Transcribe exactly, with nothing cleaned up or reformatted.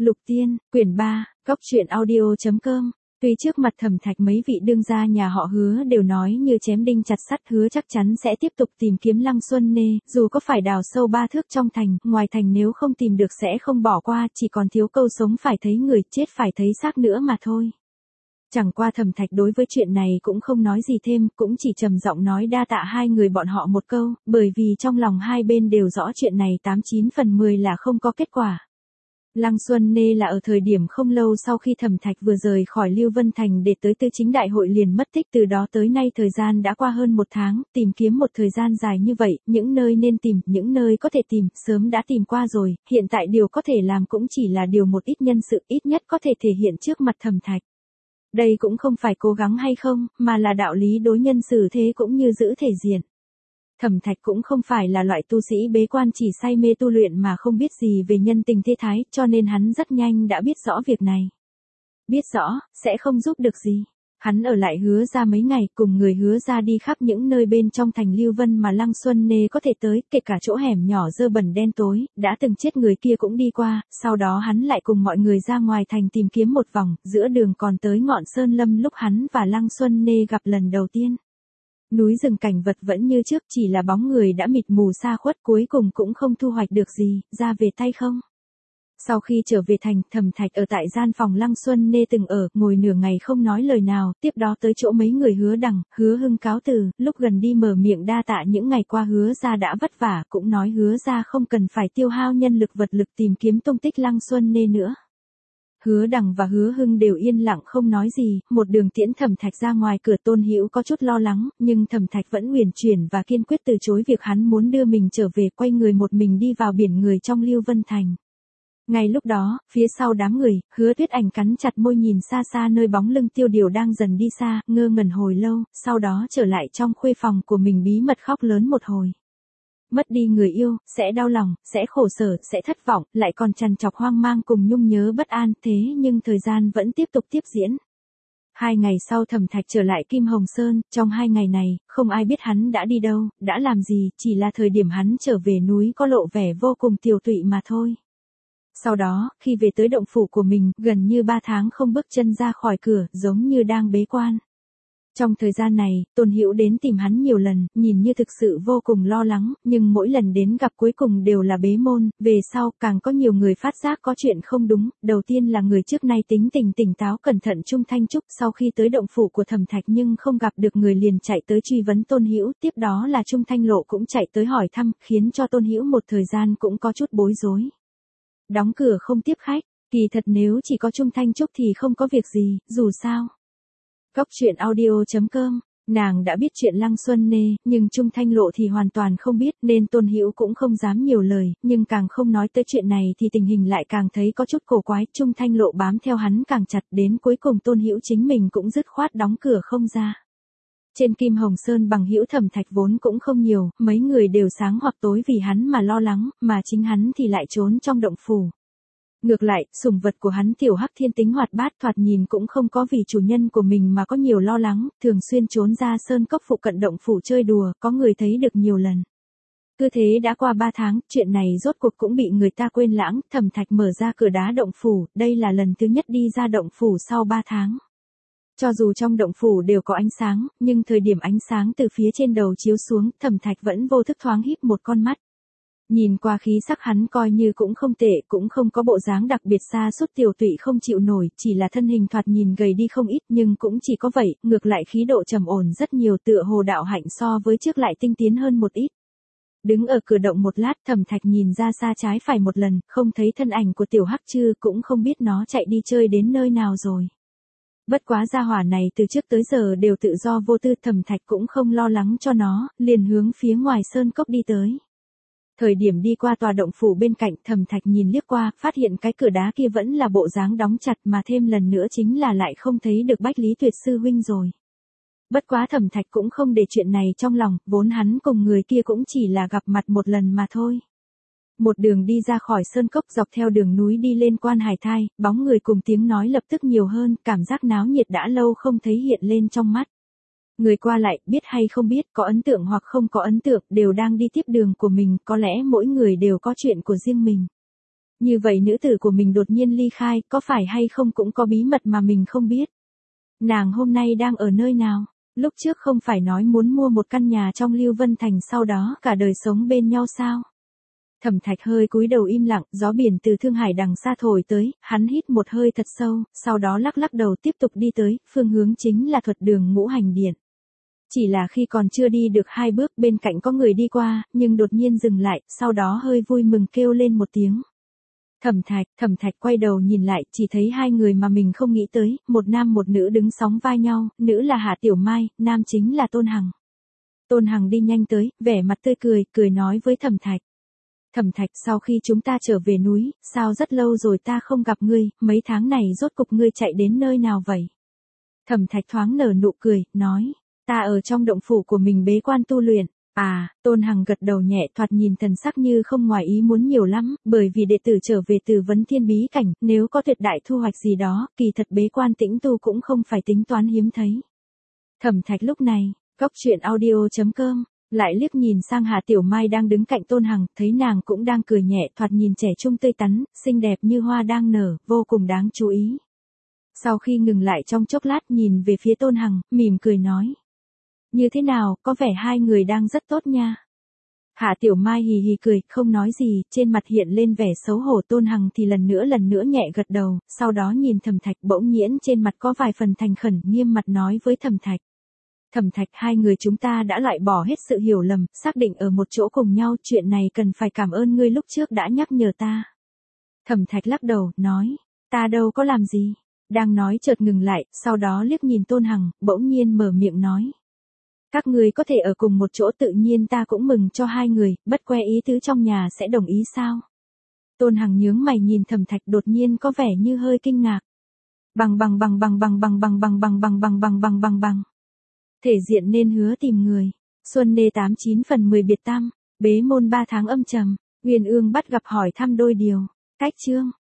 Lục Tiên, quyển ba, góc truyện audio.com. Tuy trước mặt Thẩm Thạch mấy vị đương gia nhà họ Hứa đều nói như chém đinh chặt sắt, hứa chắc chắn sẽ tiếp tục tìm kiếm Lăng Xuân Nê, dù có phải đào sâu ba thước trong thành, ngoài thành nếu không tìm được sẽ không bỏ qua, chỉ còn thiếu câu sống phải thấy người, chết phải thấy xác nữa mà thôi. Chẳng qua Thẩm Thạch đối với chuyện này cũng không nói gì thêm, cũng chỉ trầm giọng nói đa tạ hai người bọn họ một câu, bởi vì trong lòng hai bên đều rõ chuyện này tám chín phần mười là không có kết quả. Lăng Xuân Nê là ở thời điểm không lâu sau khi Thẩm Thạch vừa rời khỏi Lưu Vân Thành để tới Tư Chính Đại hội liền mất tích, từ đó tới nay thời gian đã qua hơn một tháng, tìm kiếm một thời gian dài như vậy, những nơi nên tìm, những nơi có thể tìm, sớm đã tìm qua rồi, hiện tại điều có thể làm cũng chỉ là điều một ít nhân sự ít nhất có thể thể hiện trước mặt Thẩm Thạch. Đây cũng không phải cố gắng hay không, mà là đạo lý đối nhân xử thế cũng như giữ thể diện. Thẩm Thạch cũng không phải là loại tu sĩ bế quan chỉ say mê tu luyện mà không biết gì về nhân tình thế thái, cho nên hắn rất nhanh đã biết rõ việc này. Biết rõ, sẽ không giúp được gì. Hắn ở lại Hứa ra mấy ngày, cùng người Hứa ra đi khắp những nơi bên trong thành Lưu Vân mà Lăng Xuân Nê có thể tới, kể cả chỗ hẻm nhỏ dơ bẩn đen tối, đã từng chết người kia cũng đi qua, sau đó hắn lại cùng mọi người ra ngoài thành tìm kiếm một vòng, giữa đường còn tới ngọn Sơn Lâm lúc hắn và Lăng Xuân Nê gặp lần đầu tiên. Núi rừng cảnh vật vẫn như trước, chỉ là bóng người đã mịt mù xa khuất, cuối cùng cũng không thu hoạch được gì, ra về tay không. Sau khi trở về thành, Thẩm Thạch ở tại gian phòng Lăng Xuân Nê từng ở, ngồi nửa ngày không nói lời nào, tiếp đó tới chỗ mấy người Hứa Đằng, Hứa Hưng cáo từ, lúc gần đi mở miệng đa tạ những ngày qua Hứa ra đã vất vả, cũng nói Hứa ra không cần phải tiêu hao nhân lực vật lực tìm kiếm tung tích Lăng Xuân Nê nữa. Hứa Đằng và Hứa Hưng đều yên lặng không nói gì, một đường tiễn Thẩm Thạch ra ngoài cửa. Tôn Hữu có chút lo lắng, nhưng Thẩm Thạch vẫn uyển chuyển và kiên quyết từ chối việc hắn muốn đưa mình trở về, quay người một mình đi vào biển người trong Lưu Vân Thành. Ngay lúc đó, phía sau đám người, Hứa Tuyết Ảnh cắn chặt môi nhìn xa xa nơi bóng lưng Tiêu Điều đang dần đi xa, ngơ ngẩn hồi lâu, sau đó trở lại trong khuê phòng của mình bí mật khóc lớn một hồi. Mất đi người yêu, sẽ đau lòng, sẽ khổ sở, sẽ thất vọng, lại còn trằn trọc hoang mang cùng nhung nhớ bất an, thế nhưng thời gian vẫn tiếp tục tiếp diễn. Hai ngày sau Thẩm Thạch trở lại Kim Hồng Sơn, trong hai ngày này, không ai biết hắn đã đi đâu, đã làm gì, chỉ là thời điểm hắn trở về núi có lộ vẻ vô cùng tiều tụy mà thôi. Sau đó, khi về tới động phủ của mình, gần như ba tháng không bước chân ra khỏi cửa, giống như đang bế quan. Trong thời gian này, Tôn Hữu đến tìm hắn nhiều lần, nhìn như thực sự vô cùng lo lắng, nhưng mỗi lần đến gặp cuối cùng đều là bế môn, về sau càng có nhiều người phát giác có chuyện không đúng, đầu tiên là người trước nay tính tình tỉnh táo cẩn thận Trung Thanh Trúc, sau khi tới động phủ của Thẩm Thạch nhưng không gặp được người liền chạy tới truy vấn Tôn Hữu, tiếp đó là Trung Thanh Lộ cũng chạy tới hỏi thăm, khiến cho Tôn Hữu một thời gian cũng có chút bối rối. Đóng cửa không tiếp khách, kỳ thật nếu chỉ có Trung Thanh Trúc thì không có việc gì, dù sao. Góc truyện audio.com, nàng đã biết chuyện Lăng Xuân Nê, nhưng Trung Thanh Lộ thì hoàn toàn không biết nên Tôn Hữu cũng không dám nhiều lời, nhưng càng không nói tới chuyện này thì tình hình lại càng thấy có chút cổ quái, Trung Thanh Lộ bám theo hắn càng chặt, đến cuối cùng Tôn Hữu chính mình cũng dứt khoát đóng cửa không ra. Trên Kim Hồng Sơn bằng hữu Thẩm Thạch vốn cũng không nhiều, mấy người đều sáng hoặc tối vì hắn mà lo lắng, mà chính hắn thì lại trốn trong động phủ. Ngược lại, sủng vật của hắn Tiểu Hắc thiên tính hoạt bát, thoạt nhìn cũng không có vì chủ nhân của mình mà có nhiều lo lắng, thường xuyên trốn ra sơn cốc phụ cận động phủ chơi đùa, có người thấy được nhiều lần. Cứ thế đã qua ba tháng, chuyện này rốt cuộc cũng bị người ta quên lãng, Thẩm Thạch mở ra cửa đá động phủ, đây là lần thứ nhất đi ra động phủ sau ba tháng. Cho dù trong động phủ đều có ánh sáng, nhưng thời điểm ánh sáng từ phía trên đầu chiếu xuống, Thẩm Thạch vẫn vô thức thoáng híp một con mắt. Nhìn qua khí sắc hắn coi như cũng không tệ, cũng không có bộ dáng đặc biệt xa sút tiều tụy không chịu nổi, chỉ là thân hình thoạt nhìn gầy đi không ít, nhưng cũng chỉ có vậy, ngược lại khí độ trầm ổn rất nhiều, tựa hồ đạo hạnh so với trước lại tinh tiến hơn một ít. Đứng ở cửa động một lát, Thẩm Thạch nhìn ra xa trái phải một lần, không thấy thân ảnh của Tiểu Hắc Trư, cũng không biết nó chạy đi chơi đến nơi nào rồi. Bất quá gia hỏa này từ trước tới giờ đều tự do vô tư, Thẩm Thạch cũng không lo lắng cho nó, liền hướng phía ngoài sơn cốc đi tới. Thời điểm đi qua tòa động phủ bên cạnh, Thẩm Thạch nhìn liếc qua, phát hiện cái cửa đá kia vẫn là bộ dáng đóng chặt, mà thêm lần nữa chính là lại không thấy được Bách Lý Tuyệt sư huynh rồi. Bất quá Thẩm Thạch cũng không để chuyện này trong lòng, vốn hắn cùng người kia cũng chỉ là gặp mặt một lần mà thôi. Một đường đi ra khỏi sơn cốc, dọc theo đường núi đi lên Quan Hải Thai, bóng người cùng tiếng nói lập tức nhiều hơn, cảm giác náo nhiệt đã lâu không thấy hiện lên trong mắt. Người qua lại, biết hay không biết, có ấn tượng hoặc không có ấn tượng, đều đang đi tiếp đường của mình, có lẽ mỗi người đều có chuyện của riêng mình. Như vậy nữ tử của mình đột nhiên ly khai, có phải hay không cũng có bí mật mà mình không biết. Nàng hôm nay đang ở nơi nào? Lúc trước không phải nói muốn mua một căn nhà trong Lưu Vân Thành sau đó cả đời sống bên nhau sao? Thẩm Thạch hơi cúi đầu im lặng, gió biển từ Thương Hải đằng xa thổi tới, hắn hít một hơi thật sâu, sau đó lắc lắc đầu tiếp tục đi tới, phương hướng chính là Thuật Đường Ngũ Hành Điện. Chỉ là khi còn chưa đi được hai bước bên cạnh có người đi qua, nhưng đột nhiên dừng lại, sau đó hơi vui mừng kêu lên một tiếng. Thẩm Thạch, Thẩm Thạch quay đầu nhìn lại, chỉ thấy hai người mà mình không nghĩ tới, một nam một nữ đứng sóng vai nhau, nữ là Hạ Tiểu Mai, nam chính là Tôn Hằng. Tôn Hằng đi nhanh tới, vẻ mặt tươi cười, cười nói với Thẩm Thạch. Thẩm Thạch, sau khi chúng ta trở về núi, sao rất lâu rồi ta không gặp ngươi, mấy tháng này rốt cục ngươi chạy đến nơi nào vậy? Thẩm Thạch thoáng nở nụ cười, nói, ta ở trong động phủ của mình bế quan tu luyện. À, Tôn Hằng gật đầu nhẹ, thoạt nhìn thần sắc như không ngoài ý muốn nhiều lắm, bởi vì đệ tử trở về từ vấn thiên bí cảnh, nếu có tuyệt đại thu hoạch gì đó, kỳ thật bế quan tĩnh tu cũng không phải tính toán hiếm thấy. Thẩm Thạch lúc này, góc truyện audio chấm com, lại liếc nhìn sang Hà Tiểu Mai đang đứng cạnh Tôn Hằng, thấy nàng cũng đang cười nhẹ, thoạt nhìn trẻ trung tươi tắn, xinh đẹp như hoa đang nở, vô cùng đáng chú ý. Sau khi ngừng lại trong chốc lát nhìn về phía Tôn Hằng, mỉm cười nói. Như thế nào, có vẻ hai người đang rất tốt nha. Hạ Tiểu Mai hì hì cười, không nói gì, trên mặt hiện lên vẻ xấu hổ. Tôn Hằng thì lần nữa lần nữa nhẹ gật đầu, sau đó nhìn Thẩm Thạch, bỗng nhiên trên mặt có vài phần thành khẩn, nghiêm mặt nói với Thẩm Thạch. Thẩm Thạch, hai người chúng ta đã loại bỏ hết sự hiểu lầm, xác định ở một chỗ cùng nhau, chuyện này cần phải cảm ơn ngươi lúc trước đã nhắc nhở ta. Thẩm Thạch lắc đầu, nói, ta đâu có làm gì. Đang nói chợt ngừng lại, sau đó liếc nhìn Tôn Hằng, bỗng nhiên mở miệng nói. Các người có thể ở cùng một chỗ tự nhiên ta cũng mừng cho hai người, bất que ý tứ trong nhà sẽ đồng ý sao? Tôn Hằng nhướng mày nhìn Thẩm Thạch, đột nhiên có vẻ như hơi kinh ngạc. Bằng bằng bằng bằng bằng bằng bằng bằng bằng bằng bằng bằng bằng bằng bằng. Thể diện nên hứa tìm người. Xuân Nê tám chín phần mười biệt tam, bế môn ba tháng âm trầm, Uyên Ương bắt gặp hỏi thăm đôi điều. Cách chương